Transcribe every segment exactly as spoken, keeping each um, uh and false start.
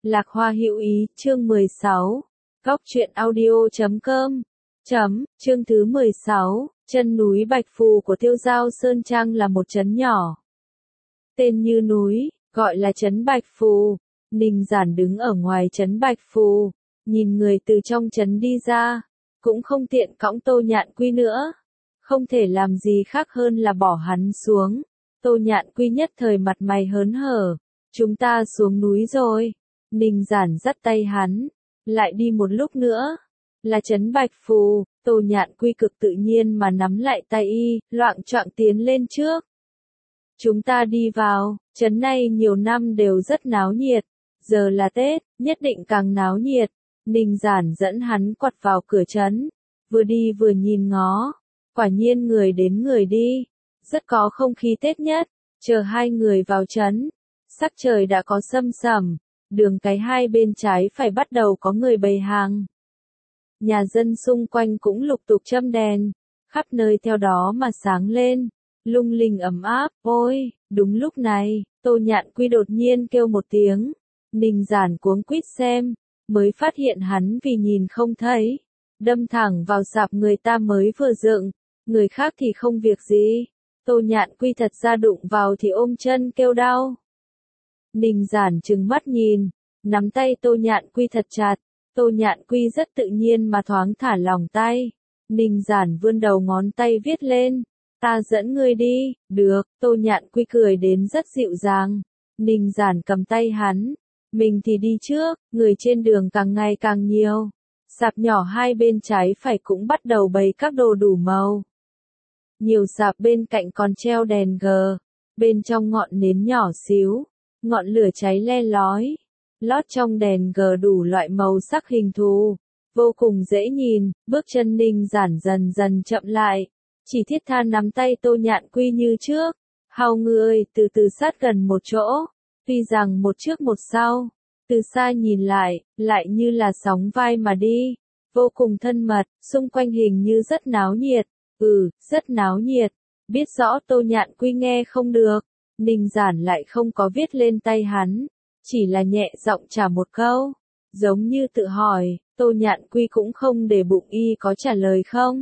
Lạc Hoa hữu ý, chương mười sáu. Góc truyện audio chấm com. Chấm, chương thứ mười sáu. Chân núi Bạch Phù của Tiêu Giao Sơn Trang là một trấn nhỏ. Tên như núi, gọi là trấn Bạch Phù. Ninh Giản đứng ở ngoài trấn Bạch Phù, nhìn người từ trong trấn đi ra, cũng không tiện cõng Tô Nhạn Quy nữa. Không thể làm gì khác hơn là bỏ hắn xuống. Tô Nhạn Quy nhất thời mặt mày hớn hở. Chúng ta xuống núi rồi. Ninh Giản dắt tay hắn. Lại đi một lúc nữa. Là trấn Bạch Phù. Tô Nhạn Quy cực tự nhiên mà nắm lại tay y, loạng choạng tiến lên trước. Chúng ta đi vào. Trấn này nhiều năm đều rất náo nhiệt. Giờ là Tết, nhất định càng náo nhiệt. Ninh Giản dẫn hắn quặt vào cửa trấn. Vừa đi vừa nhìn ngó. Quả nhiên người đến người đi. Rất có không khí Tết nhất. Chờ hai người vào trấn. Sắc trời đã có sâm sẩm. Đường cái hai bên trái phải bắt đầu có người bày hàng. Nhà dân xung quanh cũng lục tục châm đèn. Khắp nơi theo đó mà sáng lên. Lung linh ấm áp. Ôi, đúng lúc này, Tô Nhạn Quy đột nhiên kêu một tiếng. Ninh Giản cuống quýt xem. Mới phát hiện hắn vì nhìn không thấy. Đâm thẳng vào sạp người ta mới vừa dựng. Người khác thì không việc gì. Tô Nhạn Quy thật ra đụng vào thì ôm chân kêu đau. Ninh Giản trừng mắt nhìn, nắm tay Tô Nhạn Quy thật chặt. Tô Nhạn Quy rất tự nhiên mà thoáng thả lỏng tay. Ninh Giản vươn đầu ngón tay viết lên. Ta dẫn ngươi đi. Được. Tô Nhạn Quy cười đến rất dịu dàng. Ninh Giản cầm tay hắn. Mình thì đi trước. Người trên đường càng ngày càng nhiều. Sạp nhỏ hai bên trái phải cũng bắt đầu bày các đồ đủ màu. Nhiều sạp bên cạnh còn treo đèn gờ. Bên trong ngọn nến nhỏ xíu. Ngọn lửa cháy le lói. Lót trong đèn gờ đủ loại màu sắc hình thù. Vô cùng dễ nhìn. Bước chân Ninh Giản dần dần chậm lại. Chỉ thiết tha nắm tay Tô Nhạn Quy như trước. Hào người từ từ sát gần một chỗ. Tuy rằng một trước một sau. Từ xa nhìn lại, lại như là sóng vai mà đi. Vô cùng thân mật, xung quanh hình như rất náo nhiệt. Ừ, rất náo nhiệt. Biết rõ Tô Nhạn Quy nghe không được. Ninh Giản lại không có viết lên tay hắn. Chỉ là nhẹ giọng trả một câu. Giống như tự hỏi, Tô Nhạn Quy cũng không để bụng y có trả lời không.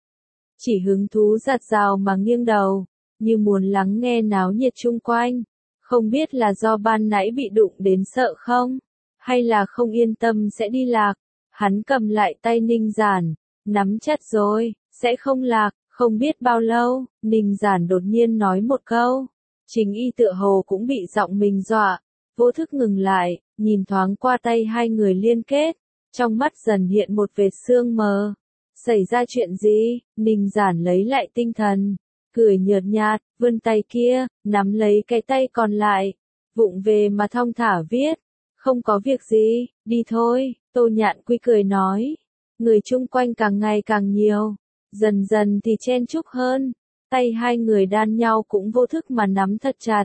Chỉ hứng thú giạt rào mà nghiêng đầu. Như muốn lắng nghe náo nhiệt chung quanh. Không biết là do ban nãy bị đụng đến sợ không? Hay là không yên tâm sẽ đi lạc? Hắn cầm lại tay Ninh Giản. Nắm chặt rồi, sẽ không lạc. Không biết bao lâu, Ninh Giản đột nhiên nói một câu. Chính y tựa hồ cũng bị giọng mình dọa. Vô thức ngừng lại, nhìn thoáng qua tay hai người liên kết. Trong mắt dần hiện một vệt sương mờ. Xảy ra chuyện gì? Ninh Giản lấy lại tinh thần. Cười nhợt nhạt, vươn tay kia, nắm lấy cái tay còn lại. Vụng về mà thong thả viết. Không có việc gì, đi thôi. Tô Nhạn Quy cười nói. Người chung quanh càng ngày càng nhiều. Dần dần thì chen chúc hơn. Tay hai người đan nhau cũng vô thức mà nắm thật chặt.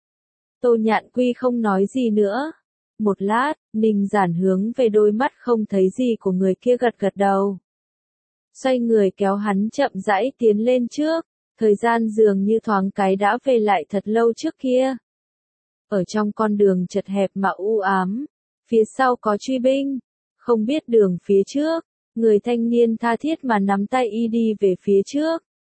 Tô Nhạn Quy không nói gì nữa. Một lát, Ninh Giản hướng về đôi mắt không thấy gì của người kia gật gật đầu. Xoay người kéo hắn chậm rãi tiến lên trước. Thời gian dường như thoáng cái đã về lại thật lâu trước kia. Ở trong con đường chật hẹp mà u ám. Phía sau có truy binh. Không biết đường phía trước. Người thanh niên tha thiết mà nắm tay y đi về phía trước.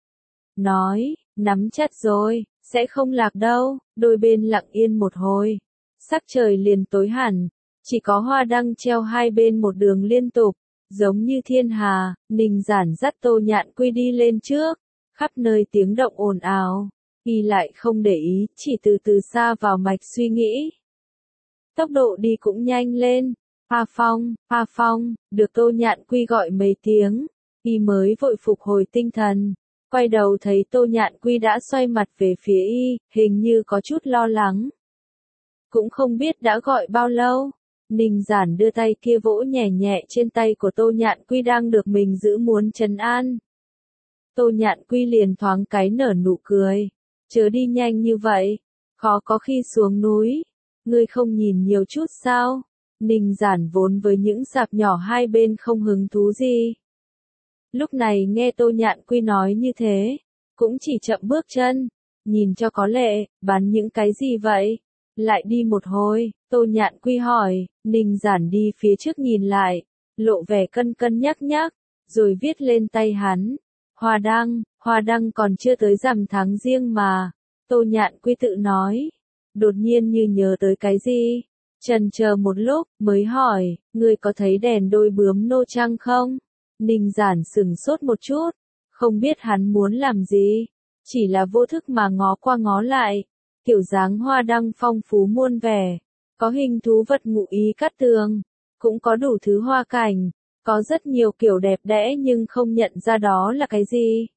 Nói, nắm chặt rồi, sẽ không lạc đâu. Đôi bên lặng yên một hồi. Sắc trời liền tối hẳn. Chỉ có hoa đăng treo hai bên một đường liên tục. Giống như thiên hà. Ninh Giản dắt Tô Nhạn Quy đi lên trước. Khắp nơi tiếng động ồn ào. Y lại không để ý, chỉ từ từ xa vào mạch suy nghĩ. Tốc độ đi cũng nhanh lên. A Phong, A Phong, được Tô Nhạn Quy gọi mấy tiếng. Y mới vội phục hồi tinh thần. Quay đầu thấy Tô Nhạn Quy đã xoay mặt về phía y, hình như có chút lo lắng. Cũng không biết đã gọi bao lâu. Ninh Giản đưa tay kia vỗ nhẹ nhẹ trên tay của Tô Nhạn Quy đang được mình giữ muốn trấn an. Tô Nhạn Quy liền thoáng cái nở nụ cười. Chớ đi nhanh như vậy. Khó có khi xuống núi. Ngươi không nhìn nhiều chút sao? Ninh Giản vốn với những sạp nhỏ hai bên không hứng thú gì. Lúc này nghe Tô Nhạn Quy nói như thế. Cũng chỉ chậm bước chân. Nhìn cho có lệ, bán những cái gì vậy? Lại đi một hồi, Tô Nhạn Quy hỏi, Ninh Giản đi phía trước nhìn lại, lộ vẻ cân cân nhắc nhắc, rồi viết lên tay hắn. Hoa đăng, hoa đăng còn chưa tới rằm tháng riêng mà. Tô Nhạn Quy tự nói. Đột nhiên như nhớ tới cái gì. Chần chờ một lúc, mới hỏi, ngươi có thấy đèn đôi bướm nô trăng không? Ninh Giản sửng sốt một chút, không biết hắn muốn làm gì. Chỉ là vô thức mà ngó qua ngó lại. Kiểu dáng hoa đăng phong phú muôn vẻ. Có hình thú vật ngụ ý cát tường. Cũng có đủ thứ hoa cảnh. Có rất nhiều kiểu đẹp đẽ nhưng không nhận ra đó là cái gì.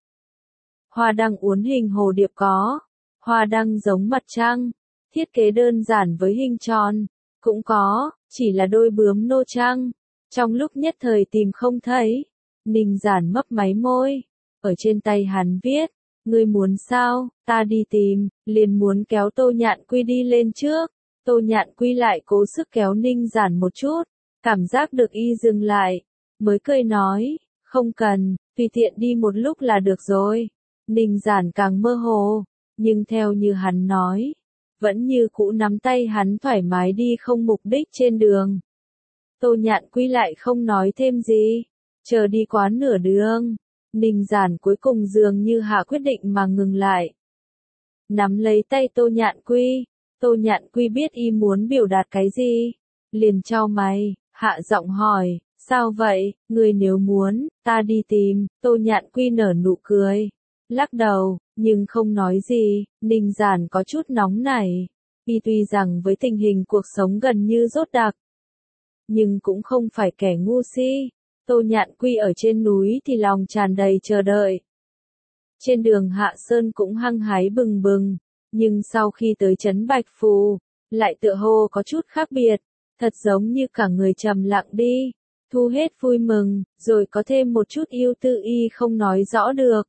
Hoa đăng uốn hình hồ điệp có. Hoa đăng giống mặt trăng. Thiết kế đơn giản với hình tròn. Cũng có, chỉ là đôi bướm nô trăng. Trong lúc nhất thời tìm không thấy. Ninh Giản mấp máy môi. Ở trên tay hắn viết. Ngươi muốn sao, ta đi tìm, liền muốn kéo Tô Nhạn Quy đi lên trước. Tô Nhạn Quy lại cố sức kéo Ninh Giản một chút. Cảm giác được y dừng lại. Mới cười nói, không cần, tùy tiện đi một lúc là được rồi. Ninh Giản càng mơ hồ, nhưng theo như hắn nói, vẫn như cũ nắm tay hắn thoải mái đi không mục đích trên đường. Tô Nhạn Quy lại không nói thêm gì, chờ đi quá nửa đường, Ninh Giản cuối cùng dường như hạ quyết định mà ngừng lại. Nắm lấy tay Tô Nhạn Quy, Tô Nhạn Quy biết y muốn biểu đạt cái gì, liền chau mày, hạ giọng hỏi. Sao vậy, người nếu muốn, ta đi tìm, Tô Nhạn Quy nở nụ cười, lắc đầu, nhưng không nói gì. Ninh Giản có chút nóng nảy, y tuy rằng với tình hình cuộc sống gần như rốt đặc, nhưng cũng không phải kẻ ngu si. Tô Nhạn Quy ở trên núi thì lòng tràn đầy chờ đợi. Trên đường hạ sơn cũng hăng hái bừng bừng, nhưng sau khi tới trấn Bạch Phù, lại tựa hồ có chút khác biệt, thật giống như cả người trầm lặng đi. Thu hết vui mừng, rồi có thêm một chút yêu tư y không nói rõ được.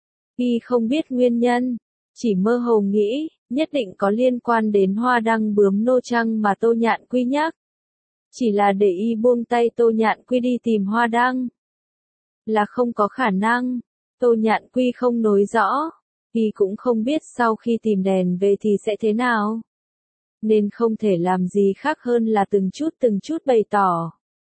Y không biết nguyên nhân, chỉ mơ hồ nghĩ, nhất định có liên quan đến hoa đăng bướm nô trăng mà Tô Nhạn Quy nhắc. Chỉ là để y buông tay Tô Nhạn Quy đi tìm hoa đăng. Là không có khả năng, Tô Nhạn Quy không nói rõ, y cũng không biết sau khi tìm đèn về thì sẽ thế nào. Nên không thể làm gì khác hơn là từng chút từng chút bày tỏ.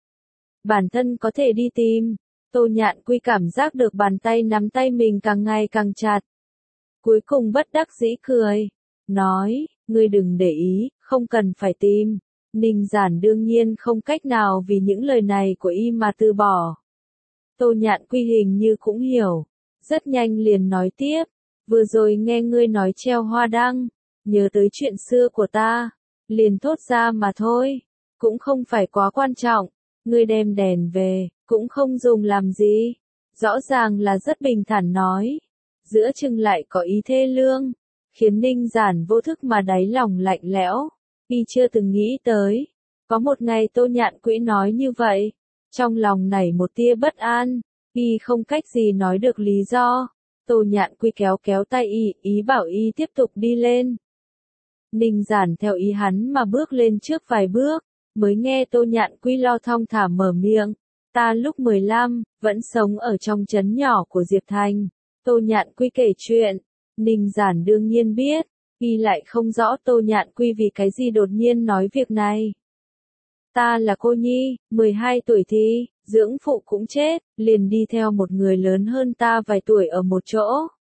Bản thân có thể đi tìm. Tô Nhạn Quy cảm giác được bàn tay nắm tay mình càng ngày càng chặt. Cuối cùng bất đắc dĩ cười. Nói, ngươi đừng để ý, không cần phải tìm. Ninh Giản đương nhiên không cách nào vì những lời này của y mà từ bỏ. Tô Nhạn Quy hình như cũng hiểu. Rất nhanh liền nói tiếp. Vừa rồi nghe ngươi nói treo hoa đăng. Nhớ tới chuyện xưa của ta. Liền thốt ra mà thôi. Cũng không phải quá quan trọng. Ngươi đem đèn về, cũng không dùng làm gì. Rõ ràng là rất bình thản nói. Giữa chừng lại có ý thê lương. Khiến Ninh Giản vô thức mà đáy lòng lạnh lẽo. Y chưa từng nghĩ tới. Có một ngày Tô Nhạn Quy nói như vậy. Trong lòng nảy một tia bất an. Y không cách gì nói được lý do. Tô Nhạn Quy kéo kéo tay y, ý bảo y tiếp tục đi lên. Ninh Giản theo ý hắn mà bước lên trước vài bước. Mới nghe Tô Nhạn Quy lo thong thả mở miệng. Ta lúc mười lăm, vẫn sống ở trong trấn nhỏ của Diệp Thành. Tô Nhạn Quy kể chuyện. Ninh Giản đương nhiên biết. Y lại không rõ Tô Nhạn Quy vì cái gì đột nhiên nói việc này. Ta là cô nhi, mười hai tuổi thì, dưỡng phụ cũng chết, liền đi theo một người lớn hơn ta vài tuổi ở một chỗ.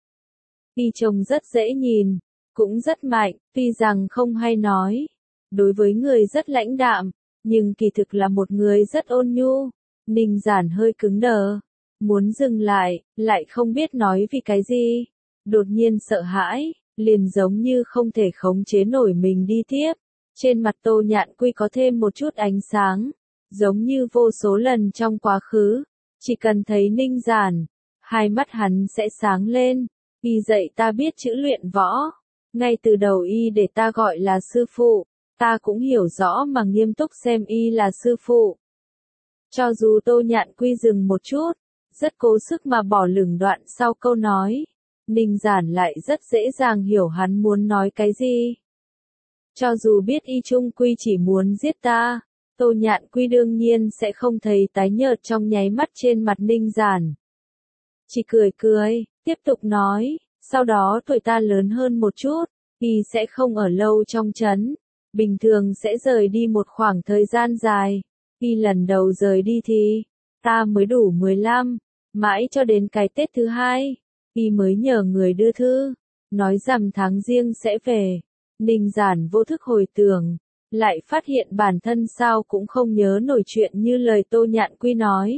Y trông rất dễ nhìn, cũng rất mạnh, tuy rằng không hay nói. Đối với người rất lãnh đạm, nhưng kỳ thực là một người rất ôn nhu. Ninh Giản hơi cứng đờ, muốn dừng lại, lại không biết nói vì cái gì. Đột nhiên sợ hãi, liền giống như không thể khống chế nổi mình đi tiếp. Trên mặt Tô Nhạn Quy có thêm một chút ánh sáng, giống như vô số lần trong quá khứ. Chỉ cần thấy Ninh Giản, hai mắt hắn sẽ sáng lên. Y dạy ta biết chữ luyện võ. Ngay từ đầu y để ta gọi là sư phụ. Ta cũng hiểu rõ mà nghiêm túc xem y là sư phụ. Cho dù Tô Nhạn Quy dừng một chút, rất cố sức mà bỏ lửng đoạn sau câu nói. Ninh Giản lại rất dễ dàng hiểu hắn muốn nói cái gì. Cho dù biết y trung quy chỉ muốn giết ta, Tô Nhạn Quy đương nhiên sẽ không thấy tái nhợt trong nháy mắt trên mặt Ninh Giản. Chỉ cười cười, tiếp tục nói, sau đó tuổi ta lớn hơn một chút, y sẽ không ở lâu trong trấn. bình thường sẽ rời đi một khoảng thời gian dài. Y lần đầu rời đi thì, ta mới đủ mười lăm, mãi cho đến cái Tết thứ hai, Y mới nhờ người đưa thư, nói rằng tháng Giêng sẽ về. Ninh Giản vô thức hồi tưởng, lại phát hiện bản thân sao cũng không nhớ nổi chuyện như lời Tô Nhạn Quy nói.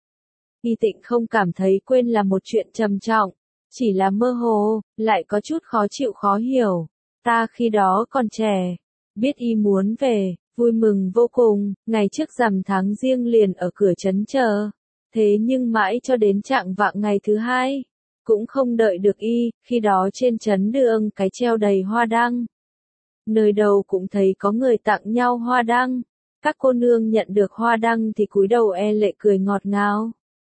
Y Tịnh không cảm thấy quên là một chuyện trầm trọng, chỉ là mơ hồ, lại có chút khó chịu khó hiểu. Ta khi đó còn trẻ, biết Y muốn về, vui mừng vô cùng, ngày trước rằm tháng Giêng liền ở cửa trấn chờ. Thế nhưng mãi cho đến trạng vạng ngày thứ hai, cũng không đợi được Y, khi đó trên trấn đường cái treo đầy hoa đăng. Nơi đầu cũng thấy có người tặng nhau hoa đăng, các cô nương nhận được hoa đăng thì cúi đầu e lệ cười ngọt ngào.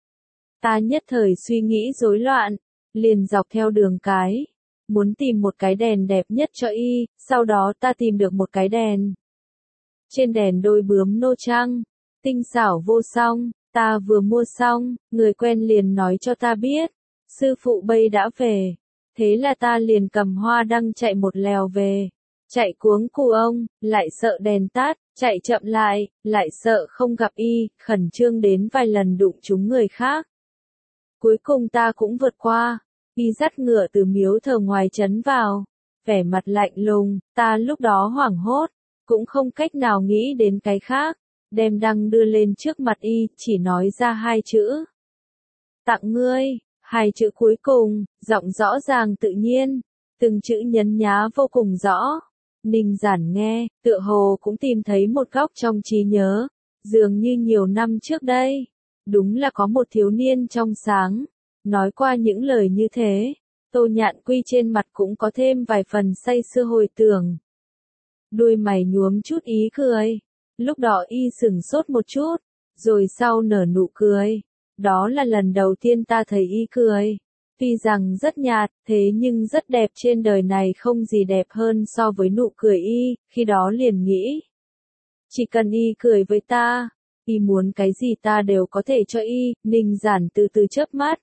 Ta nhất thời suy nghĩ rối loạn, liền dọc theo đường cái, muốn tìm một cái đèn đẹp nhất cho Y, sau đó ta tìm được một cái đèn. Trên đèn đôi bướm nô trăng, tinh xảo vô song, ta vừa mua xong, người quen liền nói cho ta biết, sư phụ bây đã về. Thế là ta liền cầm hoa đăng chạy một lèo về, chạy cuống cu ông, lại sợ đèn tắt, chạy chậm lại, lại sợ không gặp Y, khẩn trương đến vài lần đụng trúng người khác. Cuối cùng ta cũng vượt qua, Y dắt ngựa từ miếu thờ ngoài trấn vào, vẻ mặt lạnh lùng, ta lúc đó hoảng hốt, cũng không cách nào nghĩ đến cái khác, đem đăng đưa lên trước mặt Y, chỉ nói ra hai chữ. Tặng ngươi, hai chữ cuối cùng, giọng rõ ràng tự nhiên, từng chữ nhấn nhá vô cùng rõ. Ninh Giản nghe, tựa hồ cũng tìm thấy một góc trong trí nhớ, dường như nhiều năm trước đây, đúng là có một thiếu niên trong sáng, nói qua những lời như thế. Tô Nhạn Quy trên mặt cũng có thêm vài phần say sưa hồi tưởng. Đuôi mày nhuốm chút ý cười, lúc đó Y sửng sốt một chút, rồi sau nở nụ cười. Đó là lần đầu tiên ta thấy Y cười. Tuy rằng rất nhạt, thế nhưng rất đẹp, trên đời này không gì đẹp hơn so với nụ cười Y, khi đó liền nghĩ. Chỉ cần Y cười với ta, Y muốn cái gì ta đều có thể cho Y. Ninh Giản từ từ chớp mắt.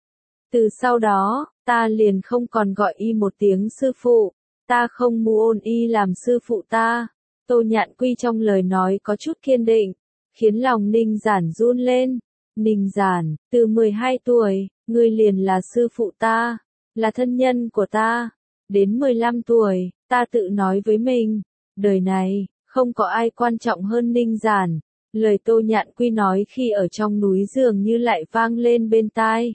Từ sau đó, ta liền không còn gọi Y một tiếng sư phụ, ta không muốn Y làm sư phụ ta. Tô Nhạn Quy trong lời nói có chút kiên định, khiến lòng Ninh Giản run lên. Ninh Giản, từ mười hai tuổi, ngươi liền là sư phụ ta, là thân nhân của ta. Đến mười lăm tuổi, ta tự nói với mình, đời này, không có ai quan trọng hơn Ninh Giản. Lời Tô Nhạn Quy nói khi ở trong núi dường như lại vang lên bên tai.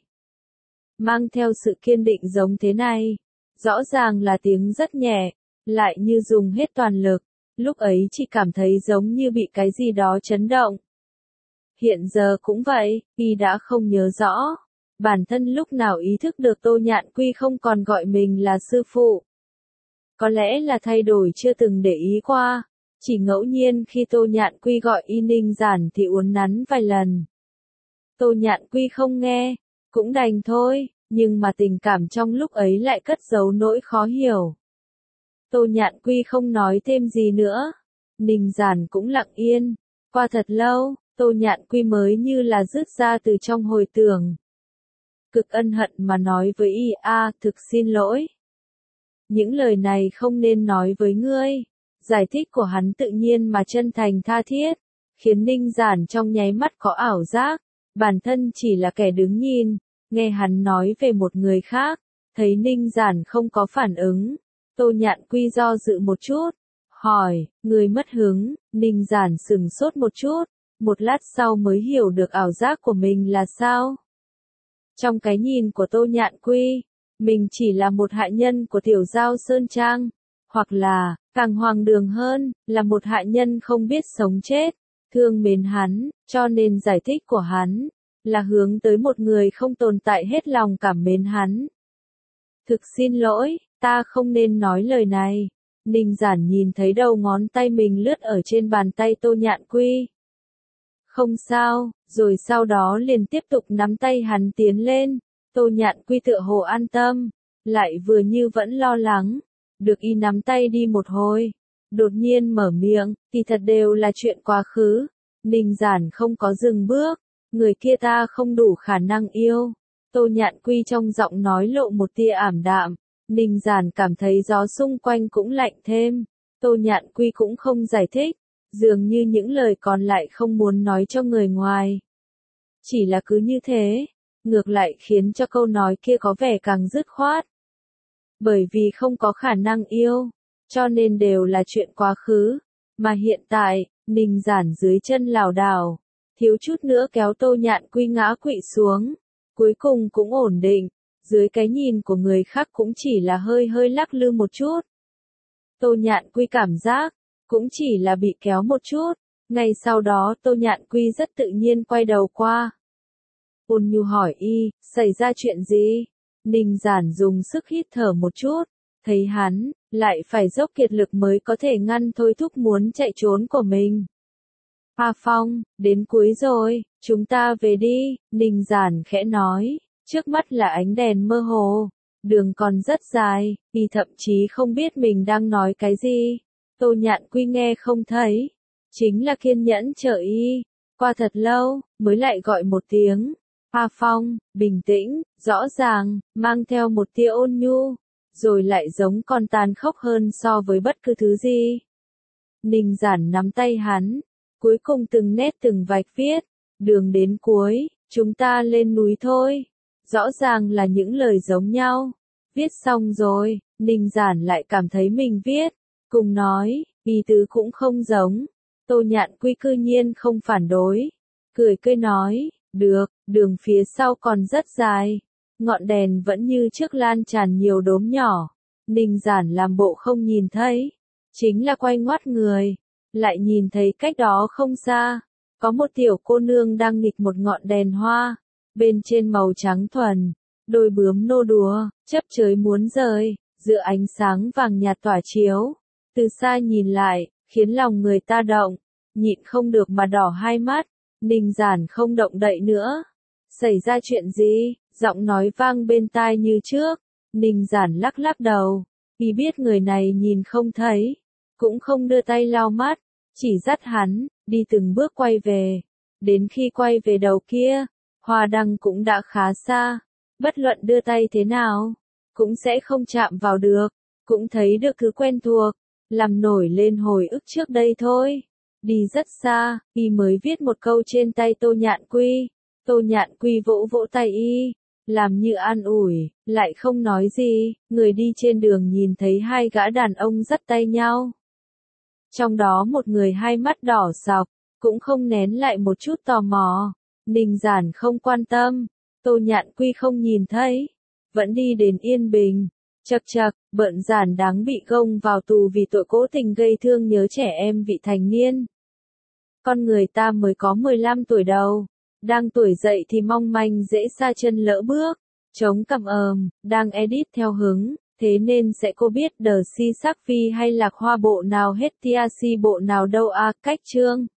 Mang theo sự kiên định giống thế này, rõ ràng là tiếng rất nhẹ, lại như dùng hết toàn lực, lúc ấy chỉ cảm thấy giống như bị cái gì đó chấn động. Hiện giờ cũng vậy, Y đã không nhớ rõ, bản thân lúc nào ý thức được Tô Nhạn Quy không còn gọi mình là sư phụ. Có lẽ là thay đổi chưa từng để ý qua, chỉ ngẫu nhiên khi Tô Nhạn Quy gọi Y Ninh Giản thì uốn nắn vài lần. Tô Nhạn Quy không nghe, cũng đành thôi, nhưng mà tình cảm trong lúc ấy lại cất giấu nỗi khó hiểu. Tô Nhạn Quy không nói thêm gì nữa, Ninh Giản cũng lặng yên, qua thật lâu, Tô Nhạn Quy mới như là rứt ra từ trong hồi tưởng. Cực ân hận mà nói với Y, a, thực xin lỗi. Những lời này không nên nói với ngươi. Giải thích của hắn tự nhiên mà chân thành tha thiết, khiến Ninh Giản trong nháy mắt có ảo giác, bản thân chỉ là kẻ đứng nhìn, nghe hắn nói về một người khác, thấy Ninh Giản không có phản ứng. Tô Nhạn Quy do dự một chút, hỏi, người mất hứng. Ninh Giản sừng sốt một chút, một lát sau mới hiểu được ảo giác của mình là sao. Trong cái nhìn của Tô Nhạn Quy, mình chỉ là một hạ nhân của Tiểu Giao Sơn Trang, hoặc là, càng hoang đường hơn, là một hạ nhân không biết sống chết, thương mến hắn, cho nên giải thích của hắn, là hướng tới một người không tồn tại hết lòng cảm mến hắn. Thực xin lỗi, ta không nên nói lời này. Ninh Giản nhìn thấy đầu ngón tay mình lướt ở trên bàn tay Tô Nhạn Quy. Không sao, rồi sau đó liền tiếp tục nắm tay hắn tiến lên. Tô Nhạn Quy tựa hồ an tâm, lại vừa như vẫn lo lắng. Được Y nắm tay đi một hồi, đột nhiên mở miệng, thì thật đều là chuyện quá khứ. Ninh Giản không có dừng bước, người kia ta không đủ khả năng yêu. Tô Nhạn Quy trong giọng nói lộ một tia ảm đạm, Ninh Giản cảm thấy gió xung quanh cũng lạnh thêm. Tô Nhạn Quy cũng không giải thích, dường như những lời còn lại không muốn nói cho người ngoài. Chỉ là cứ như thế, ngược lại khiến cho câu nói kia có vẻ càng dứt khoát. Bởi vì không có khả năng yêu, cho nên đều là chuyện quá khứ, mà hiện tại, Ninh Giản dưới chân lảo đảo, thiếu chút nữa kéo Tô Nhạn Quy ngã quỵ xuống, cuối cùng cũng ổn định, dưới cái nhìn của người khác cũng chỉ là hơi hơi lắc lư một chút. Tô Nhạn Quy cảm giác, cũng chỉ là bị kéo một chút, ngay sau đó Tô Nhạn Quy rất tự nhiên quay đầu qua. Ôn nhu hỏi y, xảy ra chuyện gì? Ninh Giản dùng sức hít thở một chút, thấy hắn, lại phải dốc kiệt lực mới có thể ngăn thôi thúc muốn chạy trốn của mình. A Phong, đến cuối rồi, chúng ta về đi, Ninh Giản khẽ nói, trước mắt là ánh đèn mơ hồ, đường còn rất dài, y thậm chí không biết mình đang nói cái gì. Tô Nhạn Quy nghe không thấy, chính là kiên nhẫn chờ y, qua thật lâu, mới lại gọi một tiếng. A Phong, bình tĩnh, rõ ràng, mang theo một tia ôn nhu, rồi lại giống còn tàn khốc hơn so với bất cứ thứ gì. Ninh Giản nắm tay hắn, cuối cùng từng nét từng vạch viết, đường đến cuối, chúng ta lên núi thôi. Rõ ràng là những lời giống nhau. Viết xong rồi, Ninh Giản lại cảm thấy mình viết, cùng nói, ý tứ cũng không giống. Tô Nhạn Quy cư nhiên không phản đối, cười cười nói, được, đường phía sau còn rất dài, ngọn đèn vẫn như trước lan tràn nhiều đốm nhỏ. Ninh Giản làm bộ không nhìn thấy, chính là quay ngoắt người, lại nhìn thấy cách đó không xa, có một tiểu cô nương đang nghịch một ngọn đèn hoa, bên trên màu trắng thuần, đôi bướm nô đùa, chấp chới muốn rơi, giữa ánh sáng vàng nhạt tỏa chiếu, từ xa nhìn lại, khiến lòng người ta động, nhịn không được mà đỏ hai mắt. Ninh Giản không động đậy nữa. Xảy ra chuyện gì? Giọng nói vang bên tai như trước. Ninh Giản lắc lắc đầu, y biết người này nhìn không thấy, cũng không đưa tay lau mắt, chỉ dắt hắn, đi từng bước quay về. Đến khi quay về đầu kia, hoa đăng cũng đã khá xa, bất luận đưa tay thế nào, cũng sẽ không chạm vào được, cũng thấy được thứ quen thuộc, làm nổi lên hồi ức trước đây thôi. Đi rất xa, y mới viết một câu trên tay Tô Nhạn Quy. Tô Nhạn Quy vỗ vỗ tay y, làm như an ủi, lại không nói gì. Người đi trên đường nhìn thấy hai gã đàn ông dắt tay nhau. Trong đó một người hai mắt đỏ sọc, cũng không nén lại một chút tò mò. Ninh Giản không quan tâm, Tô Nhạn Quy không nhìn thấy, vẫn đi đến Yên Bình. Chậc chậc, Bợn Giản đáng bị gông vào tù vì tội cố tình gây thương nhớ trẻ em vị thành niên. Con người ta mới có mười lăm tuổi đầu, đang tuổi dậy thì mong manh dễ sa chân lỡ bước, chống cằm ờm, đang edit theo hứng, thế nên sẽ cô biết đờ si sắc phi hay lạc hoa bộ nào hết tia si bộ nào đâu a. Cách chương